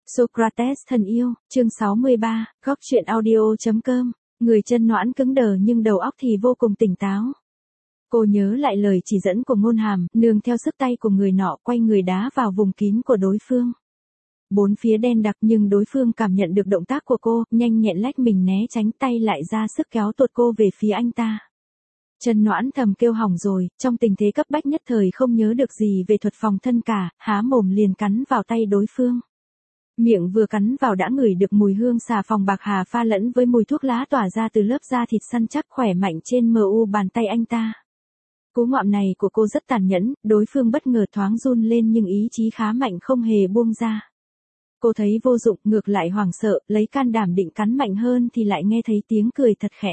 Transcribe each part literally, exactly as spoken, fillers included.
Socrates thân yêu, chương sáu mươi ba, góc truyện audio.com, người chân noãn cứng đờ nhưng đầu óc thì vô cùng tỉnh táo. Cô nhớ lại lời chỉ dẫn của Ngôn Hàm, nương theo sức tay của người nọ quay người đá vào vùng kín của đối phương. Bốn phía đen đặc nhưng đối phương cảm nhận được động tác của cô, nhanh nhẹn lách mình né tránh, tay lại ra sức kéo tuột cô về phía anh ta. Chân noãn thầm kêu hỏng rồi, trong tình thế cấp bách nhất thời không nhớ được gì về thuật phòng thân cả, há mồm liền cắn vào tay đối phương. Miệng vừa cắn vào đã ngửi được mùi hương xà phòng bạc hà pha lẫn với mùi thuốc lá tỏa ra từ lớp da thịt săn chắc khỏe mạnh trên mờ u bàn tay anh ta. Cú ngoạm này của cô rất tàn nhẫn, đối phương bất ngờ thoáng run lên nhưng ý chí khá mạnh không hề buông ra. Cô thấy vô dụng, ngược lại hoảng sợ, lấy can đảm định cắn mạnh hơn thì lại nghe thấy tiếng cười thật khẽ.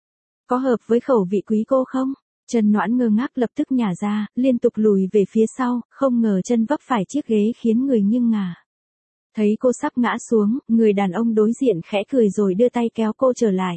Có hợp với khẩu vị quý cô không? Chân noãn ngơ ngác lập tức nhả ra, liên tục lùi về phía sau, không ngờ chân vấp phải chiếc ghế khiến người nghiêng ngả. Thấy cô sắp ngã xuống, người đàn ông đối diện khẽ cười rồi đưa tay kéo cô trở lại.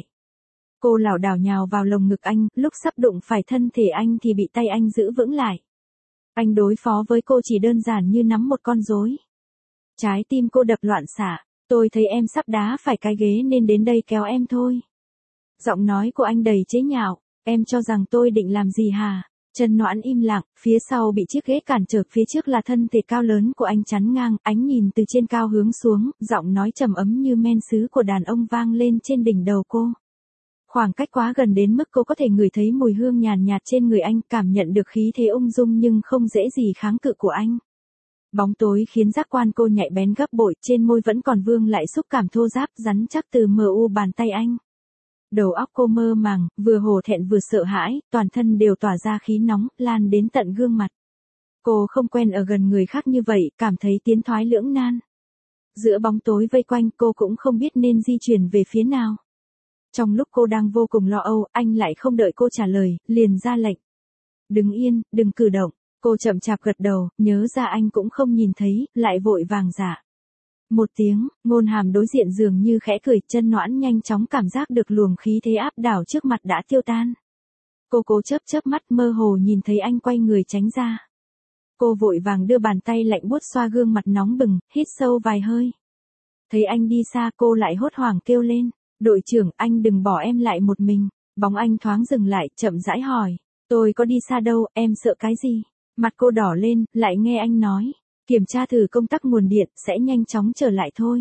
Cô lảo đảo nhào vào lồng ngực anh, lúc sắp đụng phải thân thể anh thì bị tay anh giữ vững lại. Anh đối phó với cô chỉ đơn giản như nắm một con rối. Trái tim cô đập loạn xạ, tôi thấy em sắp đá phải cái ghế nên đến đây kéo em thôi. Giọng nói của anh đầy chế nhạo, em cho rằng tôi định làm gì hả? Chân noãn im lặng, phía sau bị chiếc ghế cản trở, phía trước là thân thể cao lớn của anh chắn ngang, ánh nhìn từ trên cao hướng xuống, giọng nói trầm ấm như men sứ của đàn ông vang lên trên đỉnh đầu cô. Khoảng cách quá gần đến mức cô có thể ngửi thấy mùi hương nhàn nhạt trên người anh, cảm nhận được khí thế ung dung nhưng không dễ gì kháng cự của anh. Bóng tối khiến giác quan cô nhạy bén gấp bội, trên môi vẫn còn vương lại xúc cảm thô ráp rắn chắc từ mờ u bàn tay anh. Đầu óc cô mơ màng, vừa hổ thẹn vừa sợ hãi, toàn thân đều tỏa ra khí nóng, lan đến tận gương mặt. Cô không quen ở gần người khác như vậy, cảm thấy tiến thoái lưỡng nan. Giữa bóng tối vây quanh cô cũng không biết nên di chuyển về phía nào. Trong lúc cô đang vô cùng lo âu, anh lại không đợi cô trả lời, liền ra lệnh. Đứng yên, đừng cử động. Cô chậm chạp gật đầu, nhớ ra anh cũng không nhìn thấy, lại vội vàng dạ. Một tiếng, Ngôn Hàm đối diện dường như khẽ cười, chân noãn nhanh chóng cảm giác được luồng khí thế áp đảo trước mặt đã tiêu tan. Cô cố chớp chớp mắt mơ hồ nhìn thấy anh quay người tránh ra. Cô vội vàng đưa bàn tay lạnh buốt xoa gương mặt nóng bừng, hít sâu vài hơi. Thấy anh đi xa cô lại hốt hoảng kêu lên, đội trưởng anh đừng bỏ em lại một mình. Bóng anh thoáng dừng lại, chậm rãi hỏi, tôi có đi xa đâu, em sợ cái gì? Mặt cô đỏ lên, lại nghe anh nói. Kiểm tra thử công tắc nguồn điện, sẽ nhanh chóng trở lại thôi.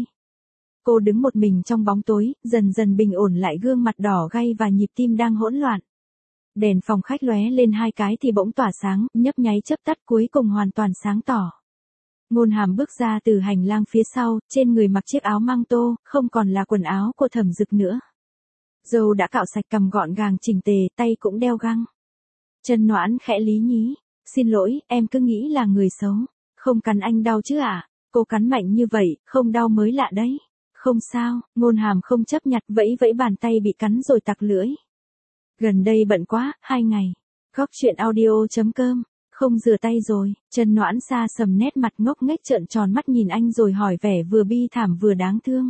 Cô đứng một mình trong bóng tối, dần dần bình ổn lại gương mặt đỏ gay và nhịp tim đang hỗn loạn. Đèn phòng khách lóe lên hai cái thì bỗng tỏa sáng, nhấp nháy chớp tắt cuối cùng hoàn toàn sáng tỏ. Ngôn Hàm bước ra từ hành lang phía sau, trên người mặc chiếc áo măng tô, không còn là quần áo của Thẩm Dực nữa. Râu đã cạo sạch, cằm gọn gàng chỉnh tề, tay cũng đeo găng. Chân noãn khẽ lý nhí, xin lỗi, em cứ nghĩ là người xấu. Không cắn anh đau chứ à? Cô cắn mạnh như vậy, không đau mới lạ đấy. Không sao, Ngôn Hàm không chấp nhặt, vẫy vẫy bàn tay bị cắn rồi tặc lưỡi. Gần đây bận quá, hai ngày. Góc truyện audio.com, không rửa tay rồi. Chân noãn xa sầm nét mặt ngốc nghếch trợn tròn mắt nhìn anh rồi hỏi vẻ vừa bi thảm vừa đáng thương.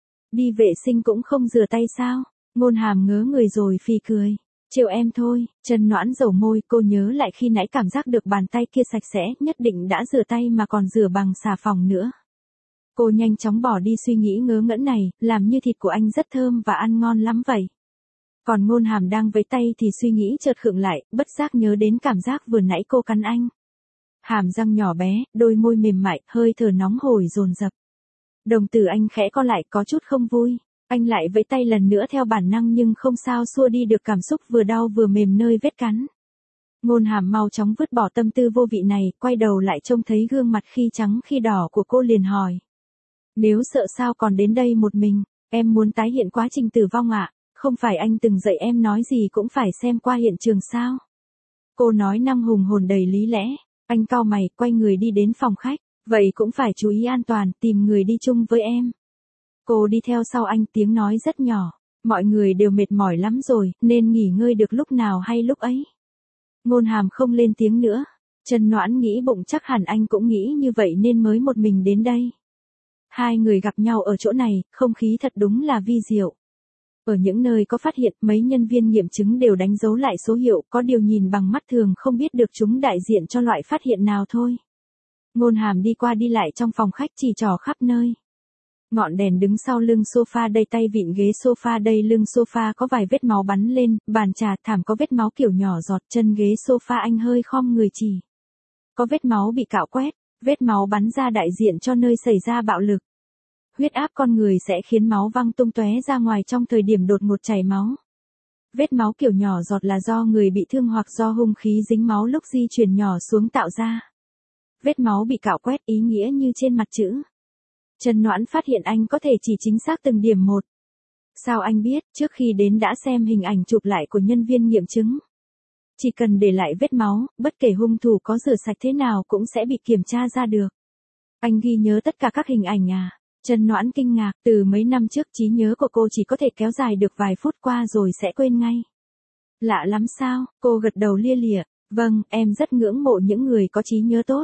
Đi vệ sinh cũng không rửa tay sao? Ngôn Hàm ngớ người rồi phì cười. Trêu em thôi. Chân noãn dầu môi, cô nhớ lại khi nãy cảm giác được bàn tay kia sạch sẽ, nhất định đã rửa tay mà còn rửa bằng xà phòng nữa. Cô nhanh chóng bỏ đi suy nghĩ ngớ ngẩn này, làm như thịt của anh rất thơm và ăn ngon lắm vậy. Còn Ngôn Hàm đang với tay thì suy nghĩ chợt khựng lại, bất giác nhớ đến cảm giác vừa nãy cô cắn anh. Hàm răng nhỏ bé, đôi môi mềm mại, hơi thở nóng hổi dồn dập. Đồng tử anh khẽ co lại, có chút không vui. Anh lại vẫy tay lần nữa theo bản năng nhưng không sao xua đi được cảm xúc vừa đau vừa mềm nơi vết cắn. Ngôn Hàm mau chóng vứt bỏ tâm tư vô vị này, quay đầu lại trông thấy gương mặt khi trắng khi đỏ của cô liền hỏi. Nếu sợ sao còn đến đây một mình, em muốn tái hiện quá trình tử vong ạ? À? Không phải anh từng dạy em nói gì cũng phải xem qua hiện trường sao? Cô nói năng hùng hồn đầy lý lẽ. Anh cau mày, quay người đi đến phòng khách. Vậy cũng phải chú ý an toàn, tìm người đi chung với em. Cô đi theo sau anh, tiếng nói rất nhỏ. Mọi người đều mệt mỏi lắm rồi, nên nghỉ ngơi được lúc nào hay lúc ấy. Ngôn Hàm không lên tiếng nữa. Chân noãn nghĩ bụng chắc hẳn anh cũng nghĩ như vậy nên mới một mình đến đây. Hai người gặp nhau ở chỗ này, không khí thật đúng là vi diệu. Ở những nơi có phát hiện, mấy nhân viên nghiệm chứng đều đánh dấu lại số hiệu, có điều nhìn bằng mắt thường không biết được chúng đại diện cho loại phát hiện nào thôi. Ngôn Hàm đi qua đi lại trong phòng khách chỉ trỏ khắp nơi. Ngọn đèn đứng sau lưng sofa đây tay vịn ghế sofa đây lưng sofa có vài vết máu bắn lên, bàn trà thảm có vết máu kiểu nhỏ giọt chân ghế sofa anh hơi khom người chỉ. Có vết máu bị cạo quét, vết máu bắn ra đại diện cho nơi xảy ra bạo lực. Huyết áp con người sẽ khiến máu văng tung tóe ra ngoài trong thời điểm đột ngột chảy máu. Vết máu kiểu nhỏ giọt là do người bị thương hoặc do hung khí dính máu lúc di chuyển nhỏ xuống tạo ra. Vết máu bị cạo quét ý nghĩa như trên mặt chữ. Trần Noãn phát hiện anh có thể chỉ chính xác từng điểm một. Sao anh biết? Trước khi đến đã xem hình ảnh chụp lại của nhân viên nghiệm chứng. Chỉ cần để lại vết máu, bất kể hung thủ có rửa sạch thế nào cũng sẽ bị kiểm tra ra được. Anh ghi nhớ tất cả các hình ảnh à? Trần Noãn kinh ngạc, từ mấy năm trước trí nhớ của cô chỉ có thể kéo dài được vài phút qua rồi sẽ quên ngay. Lạ lắm sao? Cô gật đầu lia lịa. Vâng, em rất ngưỡng mộ những người có trí nhớ tốt.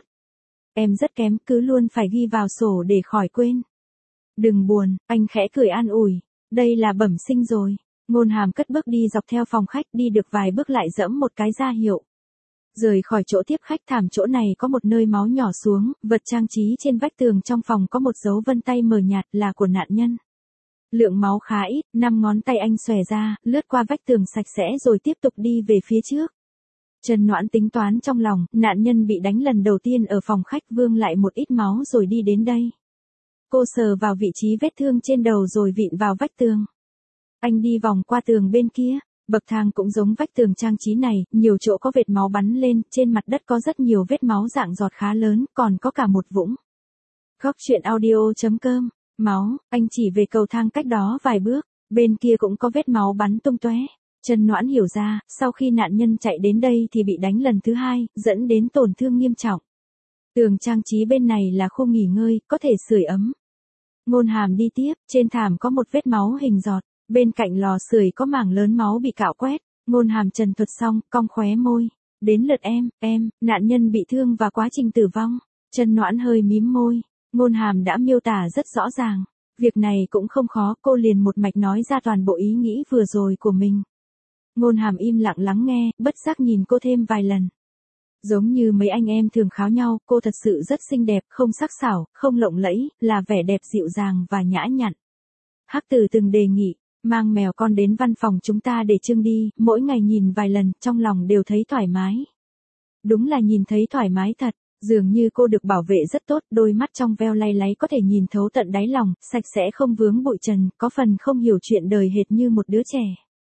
Em rất kém, cứ luôn phải ghi vào sổ để khỏi quên. Đừng buồn, anh khẽ cười an ủi. Đây là bẩm sinh rồi. Ngôn Hàm cất bước đi dọc theo phòng khách, đi được vài bước lại giẫm một cái ra hiệu. Rời khỏi chỗ tiếp khách thảm chỗ này có một nơi máu nhỏ xuống, vật trang trí trên vách tường trong phòng có một dấu vân tay mờ nhạt là của nạn nhân. Lượng máu khá ít, năm ngón tay anh xòe ra, lướt qua vách tường sạch sẽ rồi tiếp tục đi về phía trước. Trần Noãn tính toán trong lòng, nạn nhân bị đánh lần đầu tiên ở phòng khách vương lại một ít máu rồi đi đến đây. Cô sờ vào vị trí vết thương trên đầu rồi vịn vào vách tường. Anh đi vòng qua tường bên kia, bậc thang cũng giống vách tường trang trí này, nhiều chỗ có vệt máu bắn lên, trên mặt đất có rất nhiều vết máu dạng giọt khá lớn, còn có cả một vũng. Góc truyện audio chấm com, máu, anh chỉ về cầu thang cách đó vài bước, bên kia cũng có vết máu bắn tung tóe. Trần Noãn hiểu ra, sau khi nạn nhân chạy đến đây thì bị đánh lần thứ hai, dẫn đến tổn thương nghiêm trọng. Tường trang trí bên này là khu nghỉ ngơi, có thể sưởi ấm. Ngôn Hàm đi tiếp, trên thảm có một vết máu hình giọt, bên cạnh lò sưởi có mảng lớn máu bị cạo quét. Ngôn Hàm trần thuật xong, cong khóe môi. Đến lượt em, em, nạn nhân bị thương và quá trình tử vong. Trần Noãn hơi mím môi. Ngôn Hàm đã miêu tả rất rõ ràng. Việc này cũng không khó, cô liền một mạch nói ra toàn bộ ý nghĩ vừa rồi của mình. Ngôn Hàm im lặng lắng nghe, bất giác nhìn cô thêm vài lần. Giống như mấy anh em thường kháo nhau, cô thật sự rất xinh đẹp, không sắc sảo, không lộng lẫy, là vẻ đẹp dịu dàng và nhã nhặn. Hắc Tử từng đề nghị, mang mèo con đến văn phòng chúng ta để trưng đi, mỗi ngày nhìn vài lần, trong lòng đều thấy thoải mái. Đúng là nhìn thấy thoải mái thật, dường như cô được bảo vệ rất tốt, đôi mắt trong veo lay láy có thể nhìn thấu tận đáy lòng, sạch sẽ không vướng bụi trần, có phần không hiểu chuyện đời hệt như một đứa trẻ.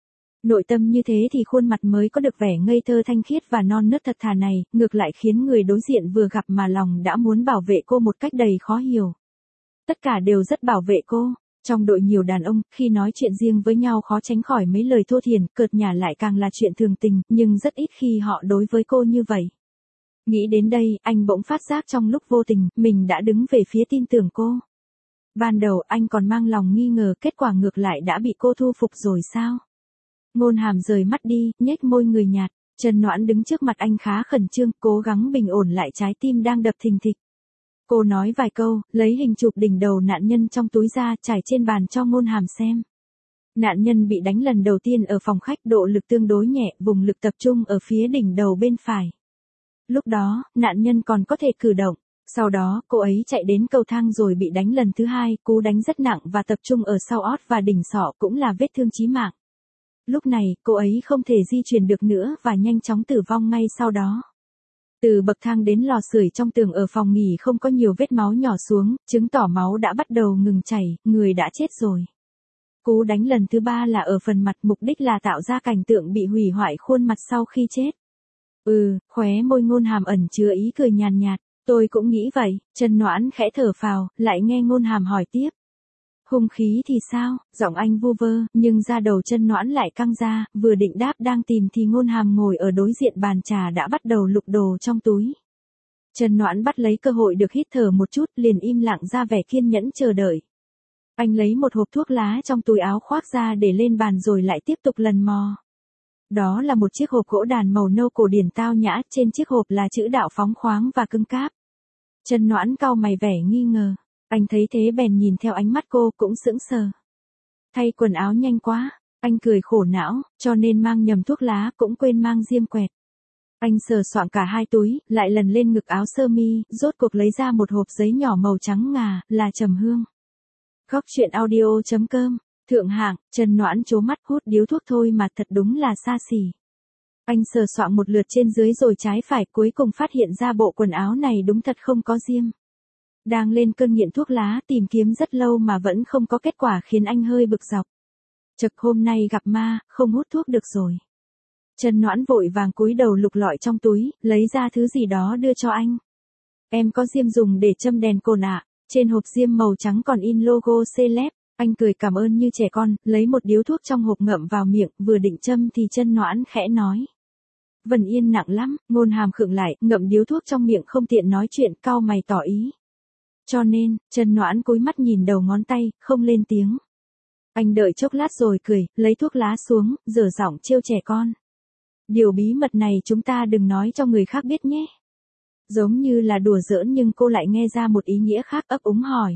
Nội tâm như thế thì khuôn mặt mới có được vẻ ngây thơ thanh khiết và non nớt thật thà này, ngược lại khiến người đối diện vừa gặp mà lòng đã muốn bảo vệ cô một cách đầy khó hiểu. Tất cả đều rất bảo vệ cô. Trong đội nhiều đàn ông, khi nói chuyện riêng với nhau khó tránh khỏi mấy lời thô thiển, cợt nhả lại càng là chuyện thường tình, nhưng rất ít khi họ đối với cô như vậy. Nghĩ đến đây, anh bỗng phát giác trong lúc vô tình, mình đã đứng về phía tin tưởng cô. Ban đầu anh còn mang lòng nghi ngờ, kết quả ngược lại đã bị cô thu phục rồi sao? Ngôn Hàm rời mắt đi, nhếch môi người nhạt. Trần Noãn đứng trước mặt anh khá khẩn trương, cố gắng bình ổn lại trái tim đang đập thình thịch. Cô nói vài câu, lấy hình chụp đỉnh đầu nạn nhân trong túi ra, trải trên bàn cho Ngôn Hàm xem. Nạn nhân bị đánh lần đầu tiên ở phòng khách, độ lực tương đối nhẹ, vùng lực tập trung ở phía đỉnh đầu bên phải. Lúc đó, nạn nhân còn có thể cử động. Sau đó, cô ấy chạy đến cầu thang rồi bị đánh lần thứ hai, cú đánh rất nặng và tập trung ở sau ót và đỉnh sọ, cũng là vết thương chí mạng. Lúc này, cô ấy không thể di chuyển được nữa và nhanh chóng tử vong ngay sau đó. Từ bậc thang đến lò sưởi trong tường ở phòng nghỉ không có nhiều vết máu nhỏ xuống, chứng tỏ máu đã bắt đầu ngừng chảy, người đã chết rồi. Cú đánh lần thứ ba là ở phần mặt, mục đích là tạo ra cảnh tượng bị hủy hoại khuôn mặt sau khi chết. Ừ, khóe môi Ngôn Hàm ẩn chứa ý cười nhàn nhạt, tôi cũng nghĩ vậy. Trần Noãn khẽ thở phào, lại nghe Ngôn Hàm hỏi tiếp. Hung khí thì sao? Giọng anh vu vơ, nhưng da đầu Trần Noãn lại căng ra, vừa định đáp đang tìm thì Ngôn Hàm ngồi ở đối diện bàn trà đã bắt đầu lục đồ trong túi. Trần Noãn bắt lấy cơ hội được hít thở một chút, liền im lặng ra vẻ kiên nhẫn chờ đợi. Anh lấy một hộp thuốc lá trong túi áo khoác ra để lên bàn rồi lại tiếp tục lần mò. Đó là một chiếc hộp gỗ đàn màu nâu cổ điển tao nhã, trên chiếc hộp là chữ đạo phóng khoáng và cứng cáp. Trần Noãn cau mày vẻ nghi ngờ. Anh thấy thế bèn nhìn theo ánh mắt cô, cũng sững sờ. Thay quần áo nhanh quá, anh cười khổ não, cho nên mang nhầm thuốc lá, cũng quên mang diêm quẹt. Anh sờ soạng cả hai túi, lại lần lên ngực áo sơ mi, rốt cuộc lấy ra một hộp giấy nhỏ màu trắng ngà, là trầm hương. Góc chuyện audio chấm com. Thượng hạng, Trần Noãn trố mắt, hút điếu thuốc thôi mà thật đúng là xa xỉ. Anh sờ soạng một lượt trên dưới rồi trái phải, cuối cùng phát hiện ra bộ quần áo này đúng thật không có diêm. Đang lên cơn nghiện thuốc lá, tìm kiếm rất lâu mà vẫn không có kết quả khiến anh hơi bực dọc. Chực, hôm nay gặp ma, không hút thuốc được rồi. Trần Noãn vội vàng cúi đầu lục lọi trong túi, lấy ra thứ gì đó đưa cho anh. Em có diêm dùng để châm đèn cồn ạ. Trên hộp diêm màu trắng còn in logo Celeb. Anh cười cảm ơn như trẻ con, lấy một điếu thuốc trong hộp ngậm vào miệng, vừa định châm thì Trần Noãn khẽ nói. Vân Yên nặng lắm, Ngôn Hàm khựng lại, ngậm điếu thuốc trong miệng không tiện nói chuyện, cau mày tỏ ý. Cho nên, Trần Noãn cúi mắt nhìn đầu ngón tay, không lên tiếng. Anh đợi chốc lát rồi cười, lấy thuốc lá xuống, dở giọng trêu trẻ con. Điều bí mật này chúng ta đừng nói cho người khác biết nhé. Giống như là đùa giỡn nhưng cô lại nghe ra một ý nghĩa khác, ấp úng hỏi.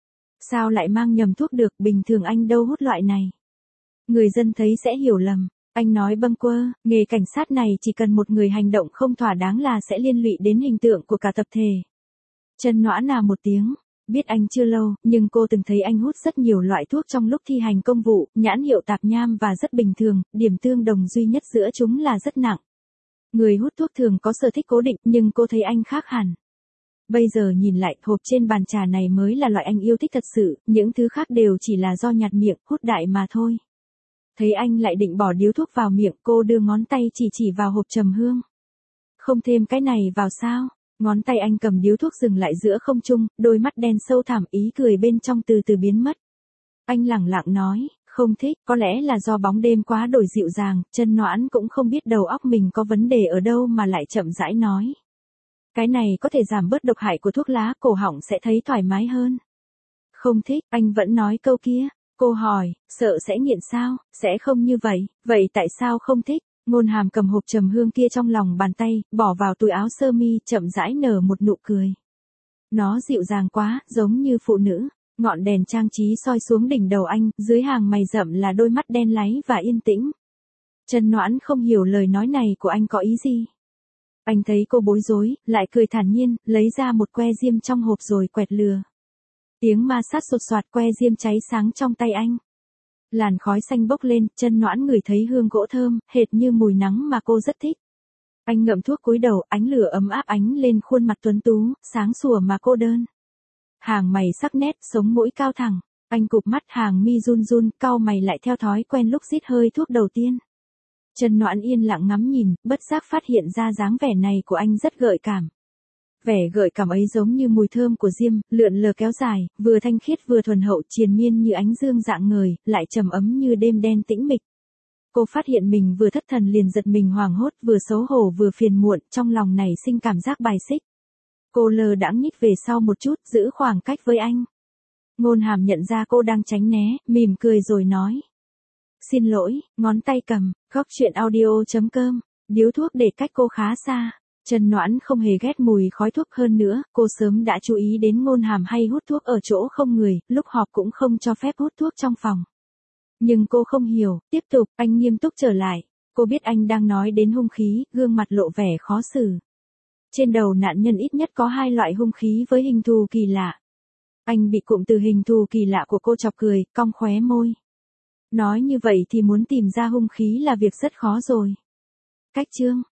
Sao lại mang nhầm thuốc được, bình thường anh đâu hút loại này. Người dân thấy sẽ hiểu lầm. Anh nói bâng quơ, nghề cảnh sát này chỉ cần một người hành động không thỏa đáng là sẽ liên lụy đến hình tượng của cả tập thể. Trần Noãn à một tiếng, biết anh chưa lâu, nhưng cô từng thấy anh hút rất nhiều loại thuốc trong lúc thi hành công vụ, nhãn hiệu tạp nham và rất bình thường, điểm tương đồng duy nhất giữa chúng là rất nặng. Người hút thuốc thường có sở thích cố định, nhưng cô thấy anh khác hẳn. Bây giờ nhìn lại, hộp trên bàn trà này mới là loại anh yêu thích thật sự, những thứ khác đều chỉ là do nhạt miệng, hút đại mà thôi. Thấy anh lại định bỏ điếu thuốc vào miệng, cô đưa ngón tay chỉ chỉ vào hộp trầm hương. Không thêm cái này vào sao? Ngón tay anh cầm điếu thuốc dừng lại giữa không trung, đôi mắt đen sâu thẳm, ý cười bên trong từ từ biến mất. Anh lẳng lặng nói, không thích, có lẽ là do bóng đêm quá đổi dịu dàng. Trần Noãn cũng không biết đầu óc mình có vấn đề ở đâu mà lại chậm rãi nói. Cái này có thể giảm bớt độc hại của thuốc lá, cổ họng sẽ thấy thoải mái hơn. Không thích, anh vẫn nói câu kia. Cô hỏi, sợ sẽ nghiện sao? Sẽ không như vậy, vậy tại sao không thích? Ngôn Hàm cầm hộp trầm hương kia trong lòng bàn tay, bỏ vào túi áo sơ mi, chậm rãi nở một nụ cười. Nó dịu dàng quá, giống như phụ nữ. Ngọn đèn trang trí soi xuống đỉnh đầu anh, dưới hàng mày rậm là đôi mắt đen láy và yên tĩnh. Trần Noãn không hiểu lời nói này của anh có ý gì. Anh thấy cô bối rối, lại cười thản nhiên, lấy ra một que diêm trong hộp rồi quẹt lừa. Tiếng ma sát sột soạt, que diêm cháy sáng trong tay anh. Làn khói xanh bốc lên, Trần Noãn ngửi thấy hương gỗ thơm, hệt như mùi nắng mà cô rất thích. Anh ngậm thuốc cúi đầu, ánh lửa ấm áp ánh lên khuôn mặt tuấn tú, sáng sủa mà cô đơn. Hàng mày sắc nét, sống mũi cao thẳng. Anh cụp mắt, hàng mi run run, cau mày lại theo thói quen lúc rít hơi thuốc đầu tiên. Trần Noãn yên lặng ngắm nhìn, bất giác phát hiện ra dáng vẻ này của anh rất gợi cảm. Vẻ gợi cảm ấy giống như mùi thơm của diêm, lượn lờ kéo dài, vừa thanh khiết vừa thuần hậu, triền miên như ánh dương rạng ngời, lại trầm ấm như đêm đen tĩnh mịch. Cô phát hiện mình vừa thất thần liền giật mình hoảng hốt, vừa xấu hổ vừa phiền muộn, trong lòng nảy sinh cảm giác bài xích. Cô lờ đãng nhích về sau một chút, giữ khoảng cách với anh. Ngôn Hàm nhận ra cô đang tránh né, mỉm cười rồi nói. Xin lỗi, ngón tay cầm, góc chuyện audio chấm com, điếu thuốc để cách cô khá xa. Trần Noãn không hề ghét mùi khói thuốc, hơn nữa, cô sớm đã chú ý đến Ngôn Hàm hay hút thuốc ở chỗ không người, lúc họp cũng không cho phép hút thuốc trong phòng. Nhưng cô không hiểu, tiếp tục, anh nghiêm túc trở lại. Cô biết anh đang nói đến hung khí, gương mặt lộ vẻ khó xử. Trên đầu nạn nhân ít nhất có hai loại hung khí với hình thù kỳ lạ. Anh bị cụm từ hình thù kỳ lạ của cô chọc cười, cong khóe môi. Nói như vậy thì muốn tìm ra hung khí là việc rất khó rồi. Cách chương